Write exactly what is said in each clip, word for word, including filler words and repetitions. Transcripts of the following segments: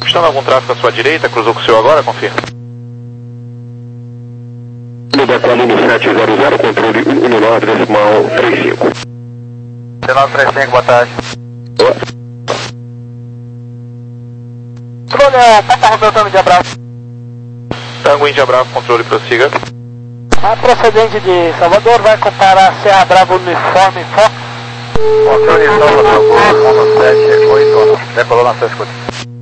Estando algum tráfego à sua direita, cruzou com o seu agora, confirma. Decolando sete zero zero, controle um nove decimal três cinco. um nove três cinco, boa tarde. Boa. Controle, Papa Romeu, Tango de Abraço. Tango Índia Bravo, controle, prossiga. A procedente de Salvador vai comparar Serra Bravo Uniforme Fox. Controle Salvador, um sete oito, decolou na sua escuta.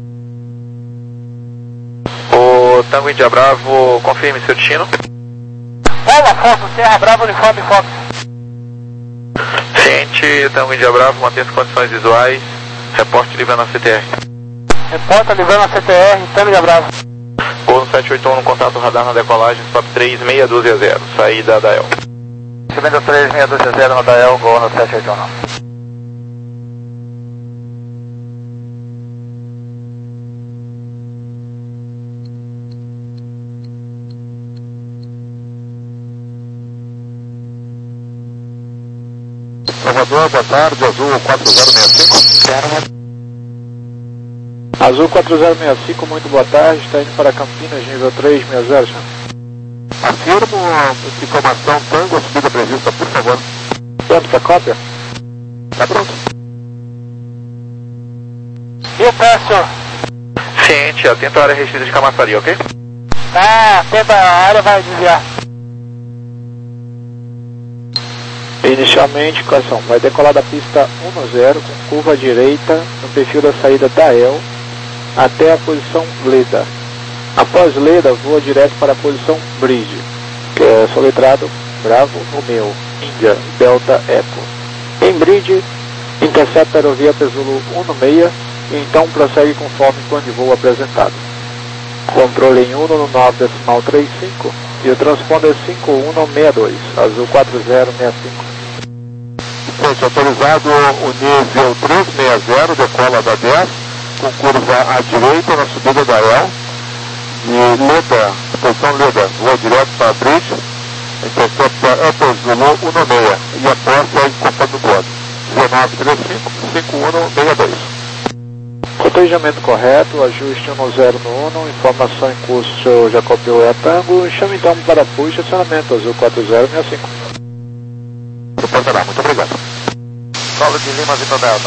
O Tango Índia Bravo, confirme seu destino. Olá, Fox, Serra Bravo Uniforme Fox. Ciente, Tango Índia Bravo, mantém as condições visuais. Reporte livrando a C T R. Repórter livrando a C T R, Tango de Abraço. Gol sete oito um no contato radar na decolagem, stop três seis dois zero, saída da El. Subindo três seis dois zero na Dael, gol no sete oito um. Salvador, boa tarde, Azul quatro zero seis cinco. Azul quatro zero seis cinco, muito boa tarde, está indo para Campinas, nível três seis zero, senhor. Afirmo a informação Tango, a subida prevista, por favor. Pronto para cópia? Tá pronto. E o pé, senhor? Ciente, atento à área restrita de Camaçari, ok? Ah, atenta, a área vai desviar. Inicialmente, coração, vai decolar da pista um zero com curva à direita no perfil da saída da El até a posição Leda. Após Leda, voa direto para a posição Bridge, que é soletrado Bravo Romeo, Índia, Delta Echo. Em Bridge, intercepta a aerovia Pesulo um seis e então prossegue conforme o plano de voo apresentado. Controle em um nove decimal três cinco e o transponder cinco um seis dois, Azul quatro zero seis cinco. Gente, autorizado o nível três seis zero, decola da dez, com curva à direita na subida da El, e Leda, posição Leda, voa direto para a Bridge, intercepta Apple Zulu um seis, e a posse é encostando do outro, nove três cinco, cinco um seis dois. Cotejamento correto, ajuste um zero no Uno, informação em curso já copiou a Tango, chame então para Pui, estacionamento Azul quatro zero seis cinco. Reportará, muito obrigado. Solo de Lima, Vitor Delta.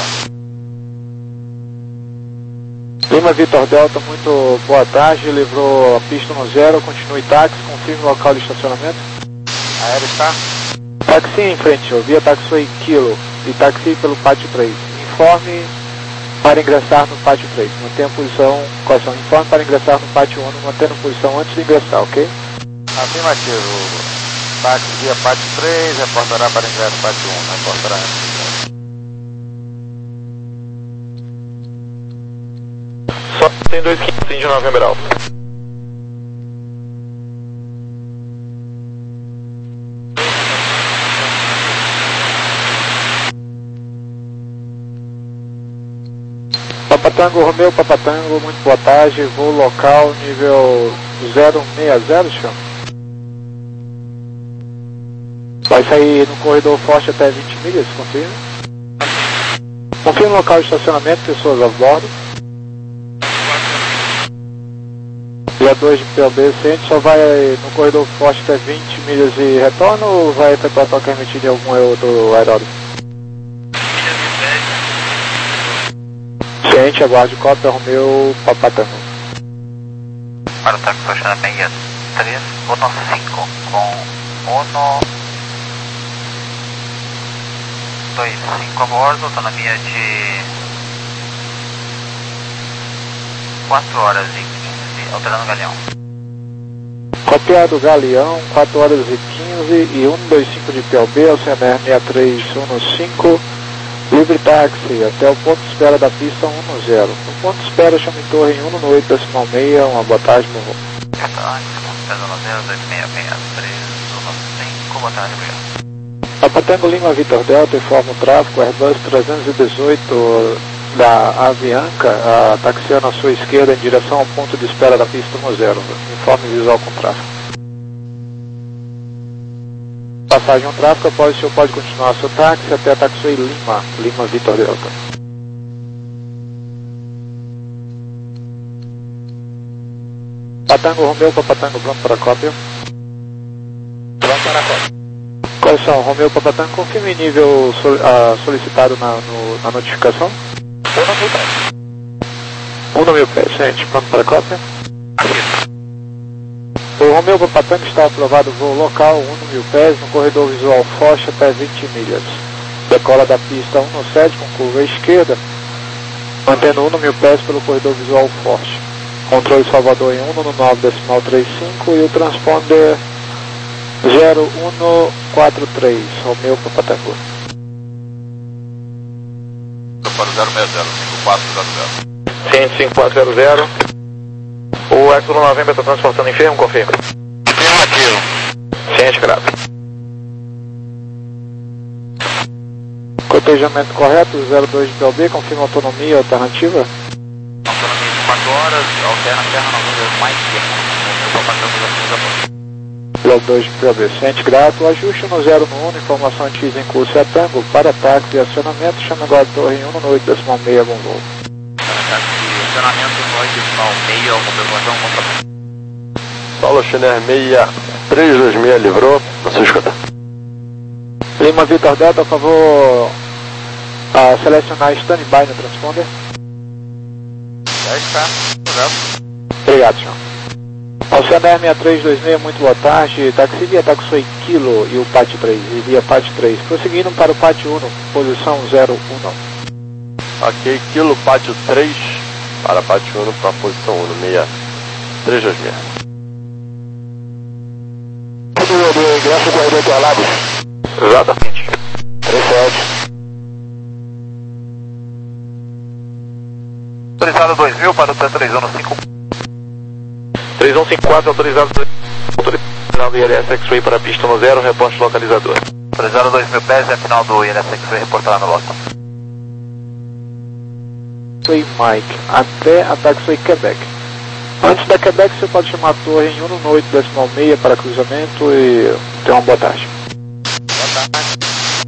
Lima Vitor Delta, muito boa tarde, livrou a pista um zero, continue táxi, confirme o local de estacionamento. Aéreo está? Táxi em frente, via taxiway Kilo e táxi pelo pátio três. Informe para ingressar no pátio três, mantenha a posição, coração, informe para ingressar no pátio um, mantendo a posição antes de ingressar, ok? Afirmativo. Táxi via pátio três, reportará para ingresso no pátio um, reportará antes de ingresso. Só tem dois quinhentos, Índio November Alpha. Papatango Romeu, Papatango, muito boa tarde, voo local nível zero seis zero, senhor. Vai sair no corredor forte até vinte milhas, confirma. Confirma o local de estacionamento, pessoas a bordo. Via dois de P O B ciente, só vai no corredor forte até vinte milhas e retorno ou vai efetuar toque remetido em algum outro aeródromo? Ciente, aguarde cópia, Romeu, Papatango. Para o táxi estacionamento três um cinco com um dois cinco a bordo, autonomia de quatro horas e quinze, alterando o galeão. Copiado Galeão, quatro horas e quinze e cento e vinte e cinco de P O B, ao C M R seis três um cinco, livre táxi até o ponto de espera da pista um zero. No ponto de espera, chame torre em um oito decimal seis, uma boa tarde, meu irmão. Boa tarde, um zero dois seis seis três um cinco, boa tarde, obrigado. Papatango Lima Vitor Delta informa o tráfego Airbus trezentos e dezoito da Avianca, a, taxiando à sua esquerda em direção ao ponto de espera da pista um zero. Informe visual com tráfego. Passagem ao tráfego, após o senhor pode continuar seu táxi até a taxiway Lima, Lima Vitor Delta. Patango Romeu para Patango, pronto para cópia. Pronto para cópia. Correção, Romeu para Patango, confirme nível sol, uh, solicitado na, no, na notificação. um mil pés. um mil pés, gente, pronto para cópia. Aqui. O Romeu para Patango está aprovado voo local, um mil pés, no corredor visual Foch até vinte milhas. Decola da pista um sete com curva à esquerda, mantendo um mil pés pelo corredor visual Foch. Controle Salvador em um nove decimal trinta e cinco e o transponder zero um quatro três, Romeu para Patango. Para zero seis zero, cinco quatro zero zero. Ciente cinco quatro zero zero. O Exxon November está transportando enfermo, confirma. Afirmativo. Ciente, grato. Cotejamento correto, zero dois de P L B, confirma autonomia alternativa. Autonomia de quatro horas, alterna a terra nove mais tempo. Romeu para Patango já fez a ponte. zero dois de P L B, ciente, grato. Ajuste no zero no um, informação X em curso e tango, para táxi e acionamento, chama agora a torre em um oito decimal seis, bom voo. Acionamento nove decimal seis, confirmação contra. Paulo Chiner seis três dois seis, livrou, você escuta. Lima Vitor Delta, por favor, a selecionar standby no transponder. Já está, já. Obrigado, senhor. Oceaner seis três dois seis, muito boa tarde. Taxi via Taxway Kilo e o P A T três, e via P A T três. Prosseguindo para o P A T um, posição zero um. Ok, Kilo P A T três para P A T um para a posição um, seis três dois seis. Ingresso corredor Interlagos. Exatamente. três sete. Autorizado dois mil para o T três um cinco. três um cinco quatro, autorizado final do I L S X-Ray para a pista no zero, reporte localizador. Autorizado dois mil pés, é final do I L S X-Ray, reportará no local. Taxway Mike, até a Taxway Quebec. Antes da Quebec você pode chamar a torre em um oito decimal seis para cruzamento e tenha uma boa tarde. Boa tarde.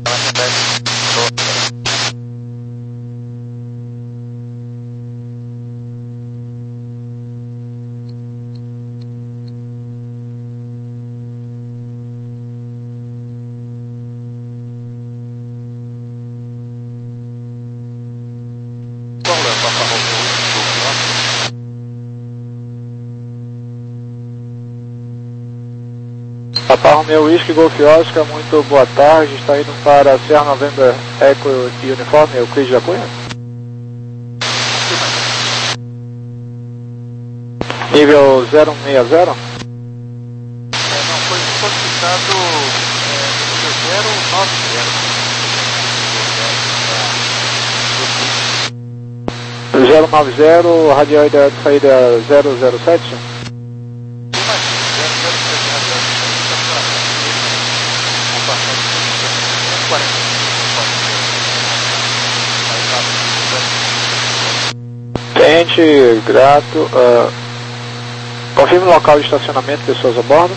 Papa Romeo Whisky Golf Oscar, muito boa tarde, está indo para Sierra November Echo e Uniforme, Euclides da Cunha. Nível zero um seis zero? É, não, foi solicitado é, nível zero nove zero. zero nove zero, radioide de saída zero zero sete? Tente, grato. Uh, confirme o local de estacionamento, pessoas a bordo.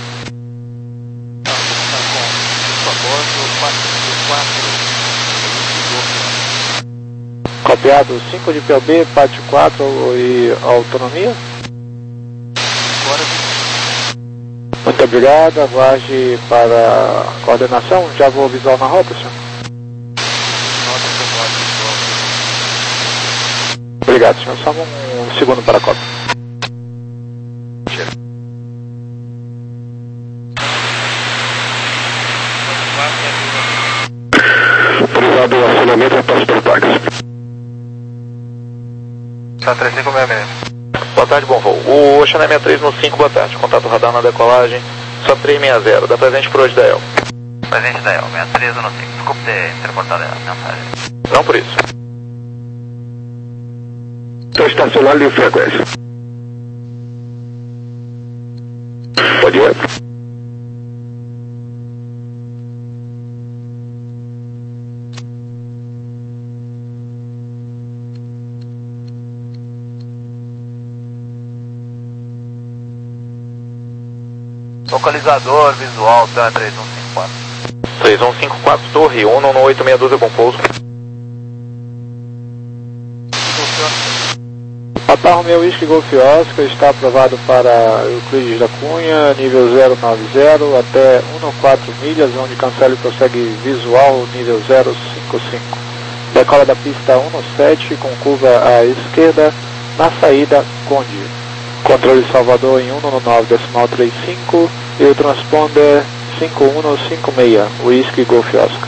Copiado, cinco de P L B, P A T quatro e autonomia. Muito obrigado, aguarde para a coordenação, já vou visual na rota, senhor. Obrigado, senhor. Só um segundo para a cópia. Autorizado o acionamento e passo pelo táxi. Tá três cinco seis seis. Boa tarde, bom voo. O Oceaner seis três no cinco, boa tarde. Contato radar na decolagem, só três seis zero. Dá presente por hoje da E L. Presente da E L, seis três no cinco. Desculpe ter intercortado a mensagem. Não por isso. Estou estacionado em frequência. Pode ir. Localizador visual, T três um cinco quatro. três um cinco quatro, torre, um um oito seis doze, bom pouso. Alfa Romeo Whisky Golf Oscar está aprovado para Euclides da Cunha, nível zero nove zero até cento e quatro milhas, onde cancela e prossegue visual, nível zero cinco cinco. Decola da pista cento e sete com curva à esquerda, na saída Conde. Controle Salvador em cento e nove decimal trinta e cinco e o transponder cinco um cinco seis, Whisky Golf Oscar.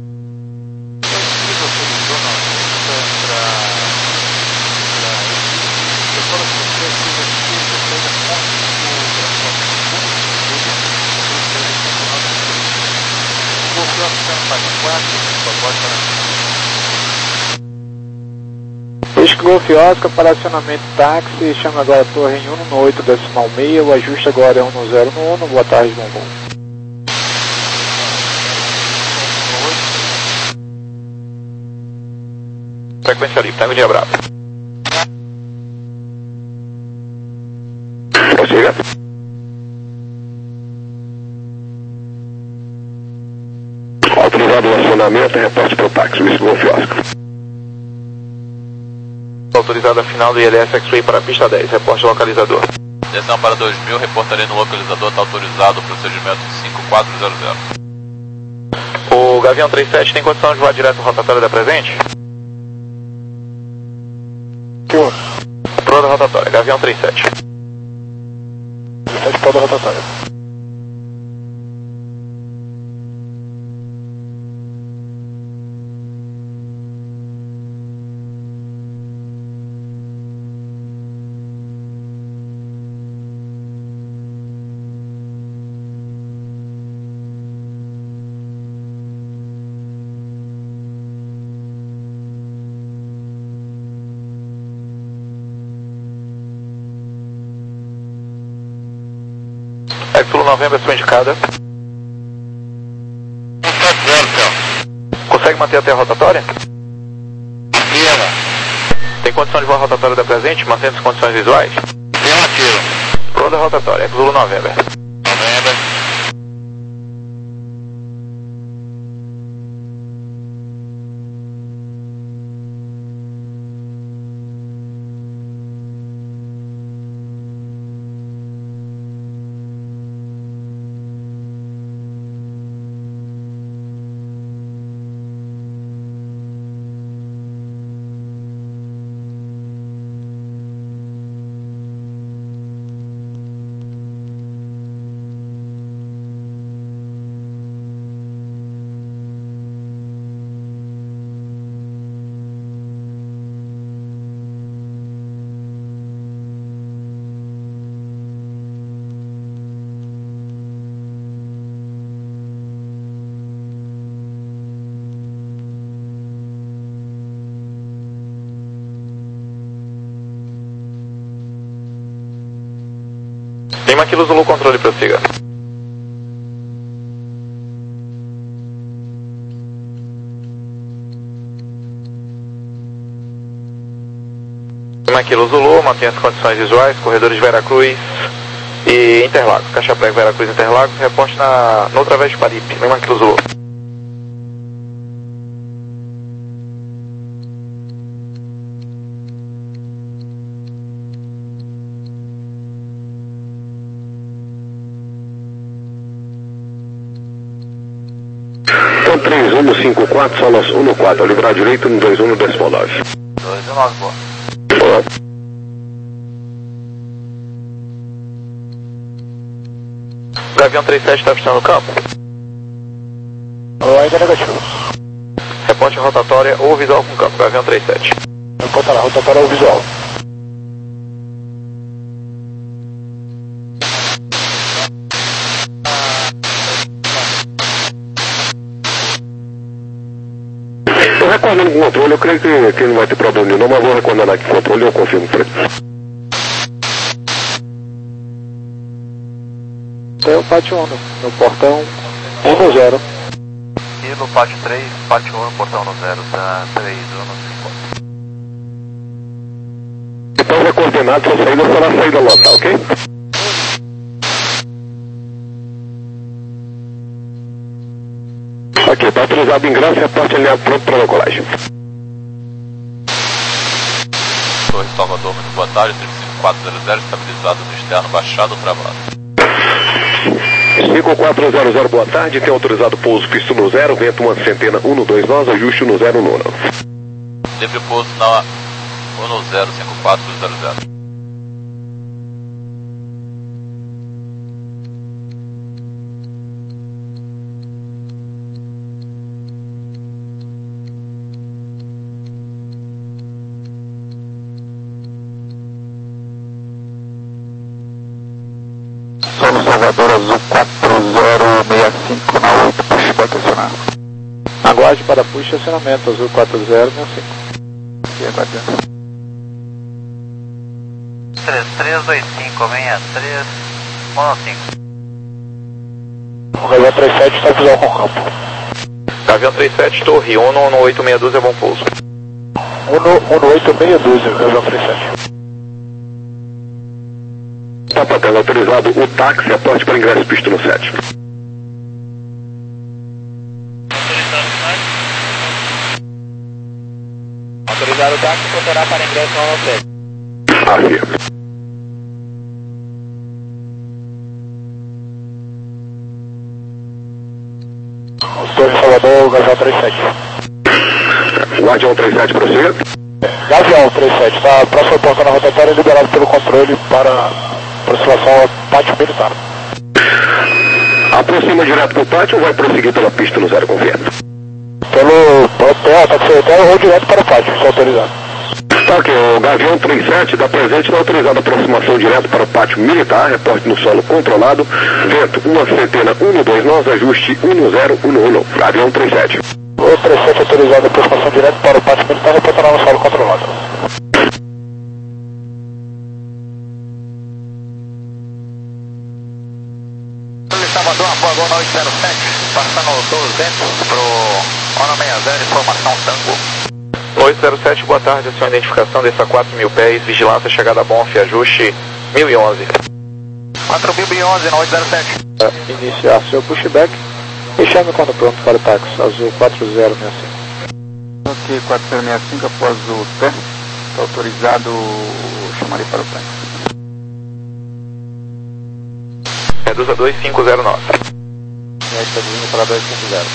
Whisky Golf Oscar para acionamento táxi, chama agora a torre em cento e oito decimal seis, o ajuste agora é cento no um, boa tarde, bombom. Frequência livre, time de Bravo. Prossiga. Autorizado o acionamento, reporte para o táxi, Whisky Golf Oscar. Autorizada a final do I L S X-Ray para a pista dez, reporte localizador. Descendo para dois mil, reportarei no localizador, está autorizado o procedimento cinco quatro zero zero. O Gavião trinta e sete tem condição de voar direto ao rotatório da presente? Senhor. Proa da rotatória, Gavião trinta e sete. trinta e sete, proa da rotatória. Sul Novembro, sua indicada. Consegue manter até a rotatória? Tem condição de voar a rotatória da presente, mantendo as condições visuais? Negativo. Proa da rotatória, Sul Novembro. Novembro. Lima Kilo Zulu, controle, prossiga. Lima Kilo Zulu, mantenha as condições visuais, corredores de Veracruz e Interlagos. Caixa prego Veracruz Interlagos, reporte na, no através de Paripe. Lima Kilo Zulu. três um cinco quatro, solas um quatro, livrar direito no dois um decimal nove. dois um nove, boa. Boa. Gavião trinta e sete está avistando o campo? Ou ainda negativo. Reporte rotatória ou visual com campo, Gavião trinta e sete. Reporta lá, rotatória ou visual. Estou recordando com o controle, eu creio que, que não vai ter problema nenhum, mas vou recordar aqui com o controle e eu confirmo para ele. Tem o pátio um no portão um zero. E no pátio três, pátio um, portão no zero, tá três um cinco. Então vai coordenar sua saída será a saída local, ok? Ok, está autorizado o ingresso e a porta alinhada pronto para a colagem. dois Salvador, muito boa tarde, três cinco quatro zero zero, estabilizado no externo, baixado, travado. cinco quatro zero zero, boa tarde, tem autorizado pouso pista no zero, vento uma centena um no dois nós, ajuste no zero nono. Livre pouso na um no zero cinco quatro zero zero. Solo Salvador Azul quatro zero seis cinco na oito, puxa para estacionar. Aguarde para push estacionamento, Azul quatro zero seis cinco. Aqui é bacana. três três dois cinco seis três um cinco. O Gavião trinta e sete está visual com campo. Gavião trinta e sete, torre, um no oito seis dois é bom pouso. um no oito seis dois, Gavião trinta e sete. Papa Tango autorizado, o táxi, aporte para ingresso pista no sete. Autorizado o táxi, procurar para ingresso no sete. Afirma. Torre Salvador, Gavião trinta e sete. Guardião trinta e sete, prossiga. Gavião trinta e sete, está próximo porta na rotatória, liberado pelo controle para aproximação ao pátio militar. Aproxima direto para o pátio ou vai prosseguir pela pista no zero com vento? Pelo hotel, táxi hotel ou direto para o pátio, se autorizado. Tá ok, o Gavião trinta e sete da presente está autorizado a aproximação direto para o pátio militar, reporte no solo controlado, vento uma centena um no dois nós, ajuste um no zero um no um. Gavião trinta e sete. O trinta e sete autorizado a aproximação direto para o pátio militar, reportará no solo controlado. Salvador, boa noite zero sete, passando duzentos para o ONU sessenta, informação Tango. oito zero sete, boa tarde, a sua identificação, desça quatro mil pés, vigilância, chegada Bonf, ajuste mil e onze. quatro mil e onze no oito zero sete. É, iniciar seu pushback e chame quando pronto para o táxi, Azul quatro zero seis cinco. Ok, quatro zero seis cinco após o pé, está autorizado, chamarei para o pé. Reduza dois cinco zero nove. E aí está vindo para dois cinco zero.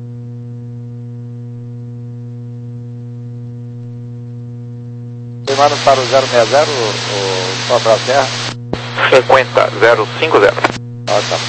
Filmando para o zero seis zero, o só para a terra? cinquenta zero cinco zero. Ah, tá.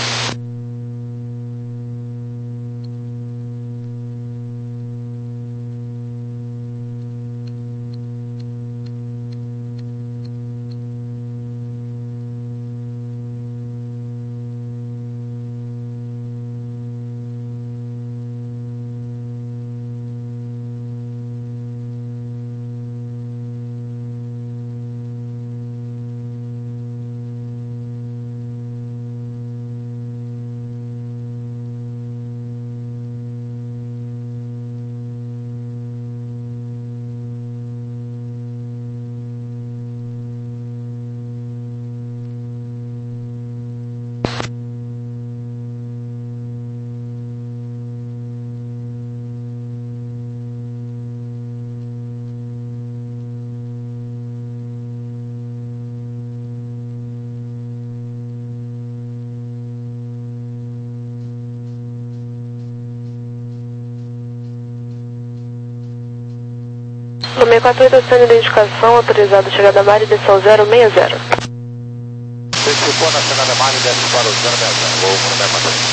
No seis quatro oito, sendo identificação, autorizado chegada a mar e desceu zero seis zero. Antecipou na chegada mar e desce para o zero seis zero, vou para o seis quatro oito.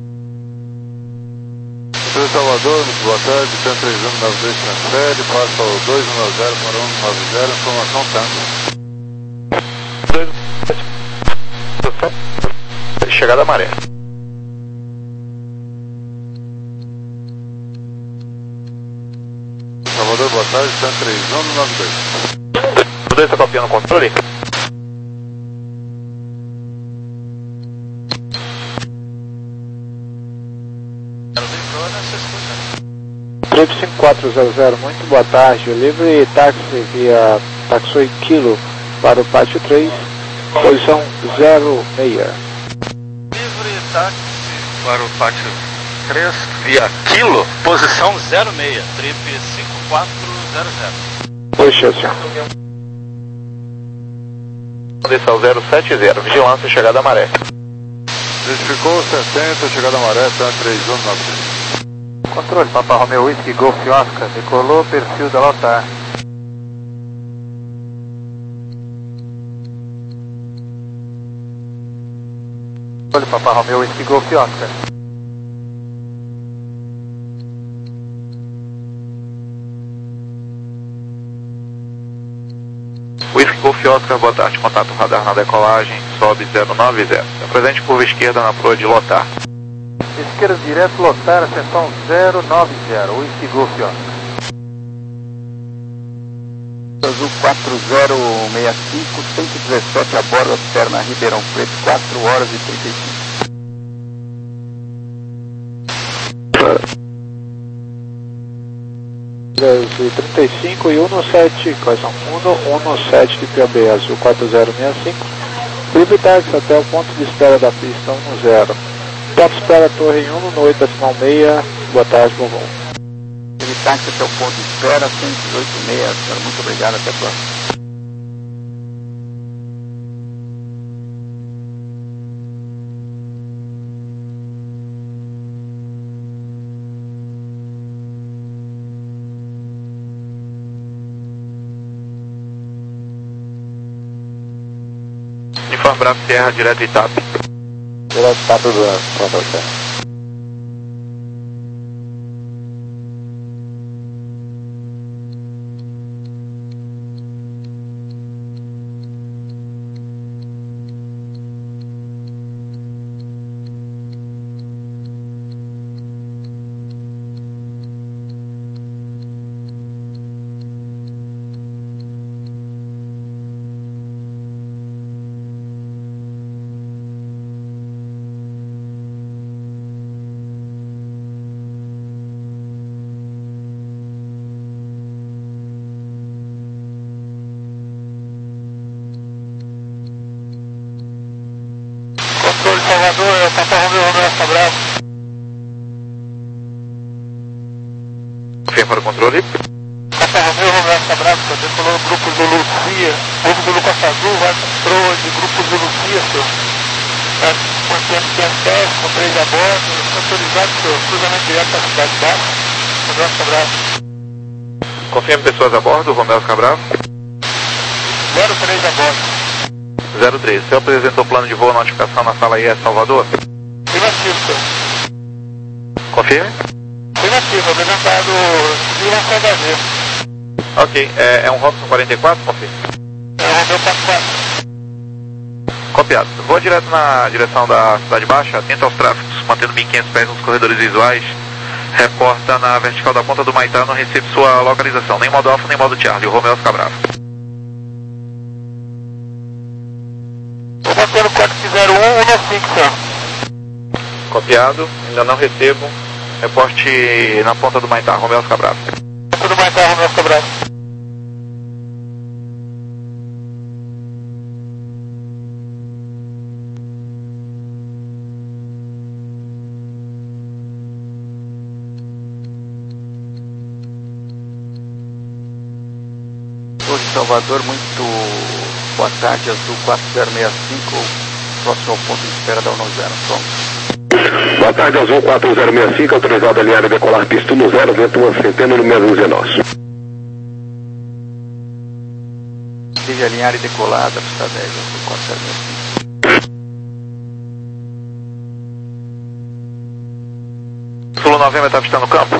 São Salvador, muito boa tarde, T três um nove dois transfere, passa o dois um nove zero para um nove zero, informação Tango. Chegada maré. Salvador, boa tarde, T três um nove dois. O dois está copiando o controle? Trip cinco quatro zero zero, muito boa tarde. Livre táxi via Taxi Kilo para o pátio três, posição zero seis. Livre táxi para o pátio três, via Kilo, posição zero seis, trip cinco quatro zero zero. Puxa, senhor. Desal zero sete zero, vigilância, chegada a maré. Identificou setenta, chegada a maré, tá três um nove três. Controle, Papa Romeo Whisky Golf Oscar, decolou, perfil da Lotar. Controle, Papa Romeo Whisky Golf Oscar. Whisky Golf Oscar, boa tarde, contato radar na decolagem, sobe zero nove zero. Presente curva esquerda na proa de Lotar. Esquerda direto, Lotar, ascensão zero nove zero, Whisky Golf Oscar. Azul quatro zero seis cinco, cento e dezessete a bordo, perna Ribeirão Preto, quatro horas e trinta e cinco. E trinta e cinco e sete, quais são? um sete de P A B, azul quatro zero seis cinco. Livre táxi até o ponto de espera da pista um zero. Top espera torre em um, no oito decimal seis, boa tarde, bom voo. Livre táxi até o ponto de espera, cento e dezoito vírgula seis, senhor, muito obrigado, até a próxima. Uniforme Bravo Sierra, direto Itap. Direto Itap do Control Serra. Salvador, é o Papa Romeo Romeo Oscar Bravo. Confirma para o controle. Papa Romeo Romeo Oscar Bravo, que decolou o grupo do Lucia, grupo do Lucas Azul, vai com proa de grupo do Lucia, senhor. Mantendo P S dez, com três a bordo, autorizado, senhor, cruzamento direto para a cidade baixa, Romeo Oscar Bravo. Confirma pessoas a bordo, Romeo Oscar Bravo. zero três a bordo. zero três, você apresentou o plano de voo, notificação na sala I S Salvador? Primativo, senhor. Confirme. Primativo, apresentado vigilância H V. Ok, é, é um Robson quarenta e quatro, confirme. É o Romeo quarenta e quatro. Copiado. Vou direto na direção da Cidade Baixa, atento aos tráficos, mantendo mil e quinhentos pés nos corredores visuais. Reporta na vertical da ponta do Maitá, não recebe sua localização, nem modo Alfa, nem modo Charlie, o Romeo Oscar Bravo. Estou mantendo quatro zero um, um cinco, senhor. Copiado, ainda não recebo. Reporte na ponta do Maitá, Romeo Oscar Bravo. Ponta do Maitá, Romeo Oscar Bravo. Torre Salvador, muito boa tarde, Azul quatro zero seis cinco, próximo ao ponto de espera da um zero, pronto. Boa tarde, Azul quatro zero seis cinco, autorizado a alinhar e decolar pista um zero, vento uma centena, no mesmo é nosso. Seja alinhar e decolar da pista dez, Azul quatro zero seis cinco. Sul Novembro está avistando o campo?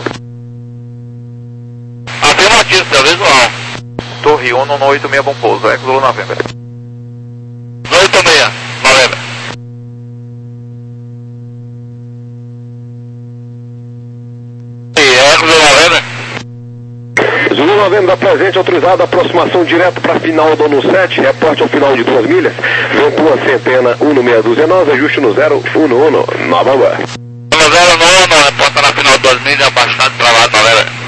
Afirmativo, seu visual. Torre um no oito seis, bom pouso, é Zulu Novembro. oito seis, Novembro. E é Zulu Novembro? Zulu Novembro da presente, autorizado a aproximação direto para a final do ano sete, reporte ao final de duas milhas, vento uma centena, um no seis dezenove, ajuste no zero um no um, Nova Boa. um zero no um, reporta na final de duas milhas, bastante para lá, Novembro.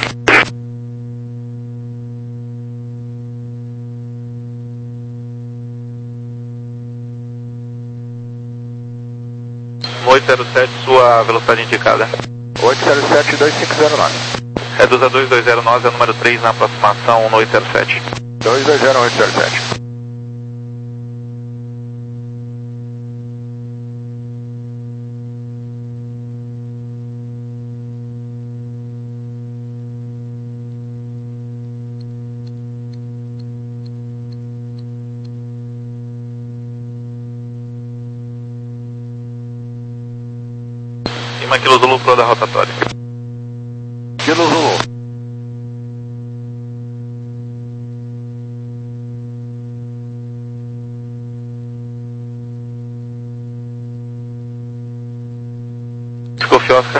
oito zero sete, sua velocidade indicada. oito zero sete, dois cinco zero nove. Reduza dois dois zero nove, é o número três na aproximação no oito zero sete. dois dois zero, oito zero sete. Lima Kilo Zulu pro da rotatória. Kilo Zulu. Ficou Fiosca.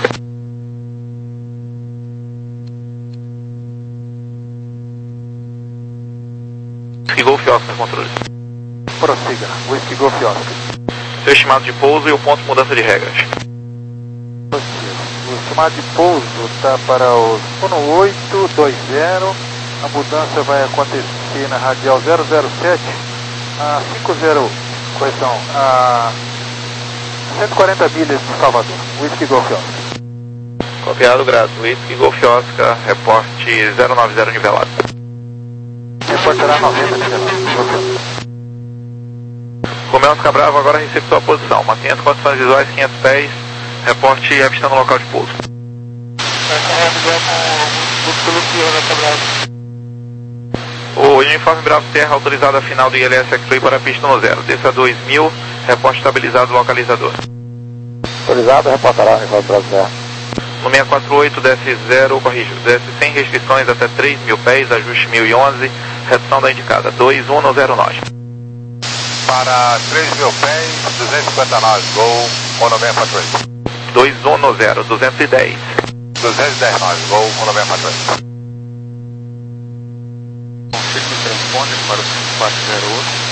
Whisky Golf Oscar, controle. Prossiga. Whisky Golf Oscar. Seu estimado de pouso e o ponto de mudança de regras. O estimado de pouso está para os um oito dois zero. A mudança vai acontecer na radial zero zero sete a cinquenta, correção, a cento e quarenta milhas de Salvador. Whisky Golf Oscar. Copiado, grato. Whisky Golf Oscar, reporte zero nove zero nivelado. Reportará noventa nivelado. Romeu Oscar Bravo, agora recebe sua posição. Mantenha as condições visuais, quinhentos pés. Reporte avistando o local de pouso. O uniforme Bravo Terra autorizado a final do I L S X-Ray para a pista no zero. Desça dois mil, reporte estabilizado localizador. Autorizado, reportará uniforme Bravo Terra. No seiscentos e quarenta e oito, desce zero, corrijo, desce sem restrições até três mil pés, ajuste mil e onze, redução da indicada, dois um zero nove. Para três mil pés, duzentos e cinquenta nós, Gol, Mono seiscentos e quarenta e oito. dois um zero, duzentos e dez. duzentos e dez nós, Gol, Mono seiscentos e quarenta e oito. Confirme o transponder para o cinco quatro zero oito.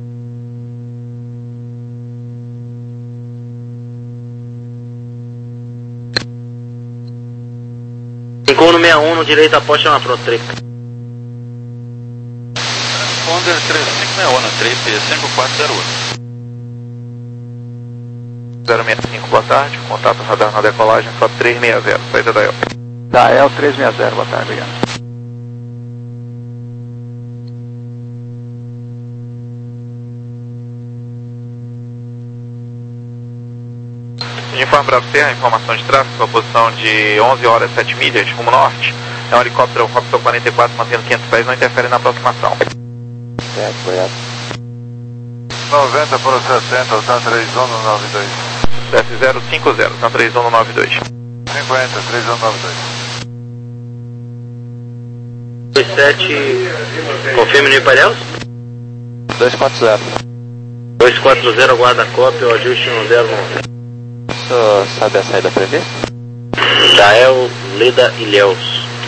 cinco um sessenta e um, no direito aposta na pronto, trip. Transponder três cinco seis um, na trip cinco quatro zero oito. zero seis cinco, boa tarde. Contato radar na decolagem, só três seis zero, saída da E L. Da E L três seis zero, boa tarde, obrigado. Uniforme Bravo Terra, informação de tráfego, sua posição de onze horas sete milhas, rumo norte. É um helicóptero Foxtrot quarenta e quatro, mantendo quinhentos pés, não interfere na aproximação. Certo, correto. noventa por sessenta, Tan três um nove dois. Desce zero cinco zero, Tan três um nove dois. cinquenta, três um nove dois. dois sete, confirme no Iparelos? dois quatro zero. dois quatro zero, aguarda a cópia, o ajuste no zero um. O senhor sabe a saída prevista? Dael, Leda e Ilhéus.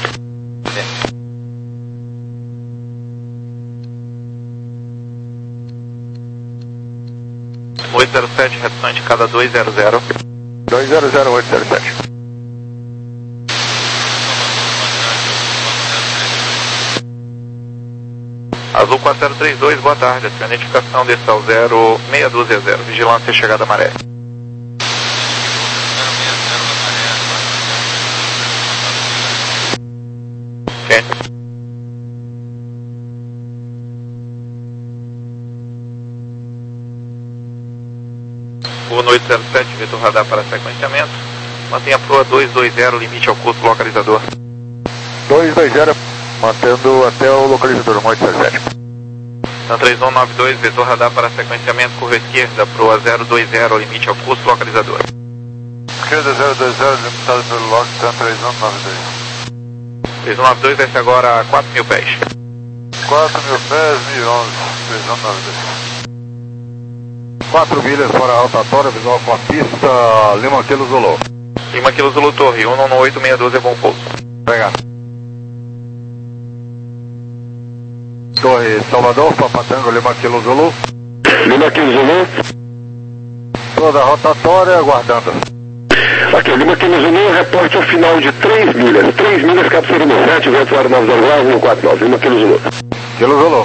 oito zero sete, redução indicada dois zero zero. dois zero zero, oito zero sete. Azul quatro zero três dois, boa tarde. A sua identificação desce ao zero seis um dois zero. Vigilância chegada à maré. Ok. O oito zero sete, vetor radar para sequenciamento. Mantenha a proa dois dois zero, limite ao curso localizador. dois dois zero, mantendo até o localizador, oito zero sete. Tan três um nove dois, vetor radar para sequenciamento, curva esquerda, proa zero dois zero, limite ao curso localizador. Esquerda zero dois zero, limitado pelo log Tan três um nove dois. três um nove dois desce agora a quatro mil pés. quatro mil pés, mil e onze, três um nove dois. quatro milhas para a rotatória, visual com a pista, Lima Kilo Zulu. Lima Kilo Zulu Torre, um um oito seis doze é bom pouso. Obrigado. Torre Salvador, Papatango, Lima Kilo Zulu. Lima Kilo Zulu. Toda a rotatória, aguardando. Aqui, Lima Kilo Zulu, reporte ao final de três milhas. três milhas, captura no sete, vento zero nove zero nove, um quatro nove. Lima Kilo Zulu. Kilo Zulu.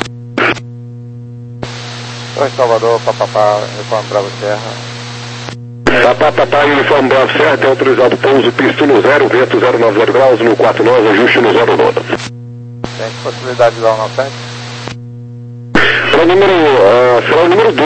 Torre Salvador, Papapá, Uniforme Bravo Terra. Papapá, Uniforme Bravo Terra, tem autorizado pouso, pista no zero, vento zero nove zero graus, no quatro nove, ajuste no zero nove. Tem possibilidade de dar um nove sete? Será o número, uh, será o número dois.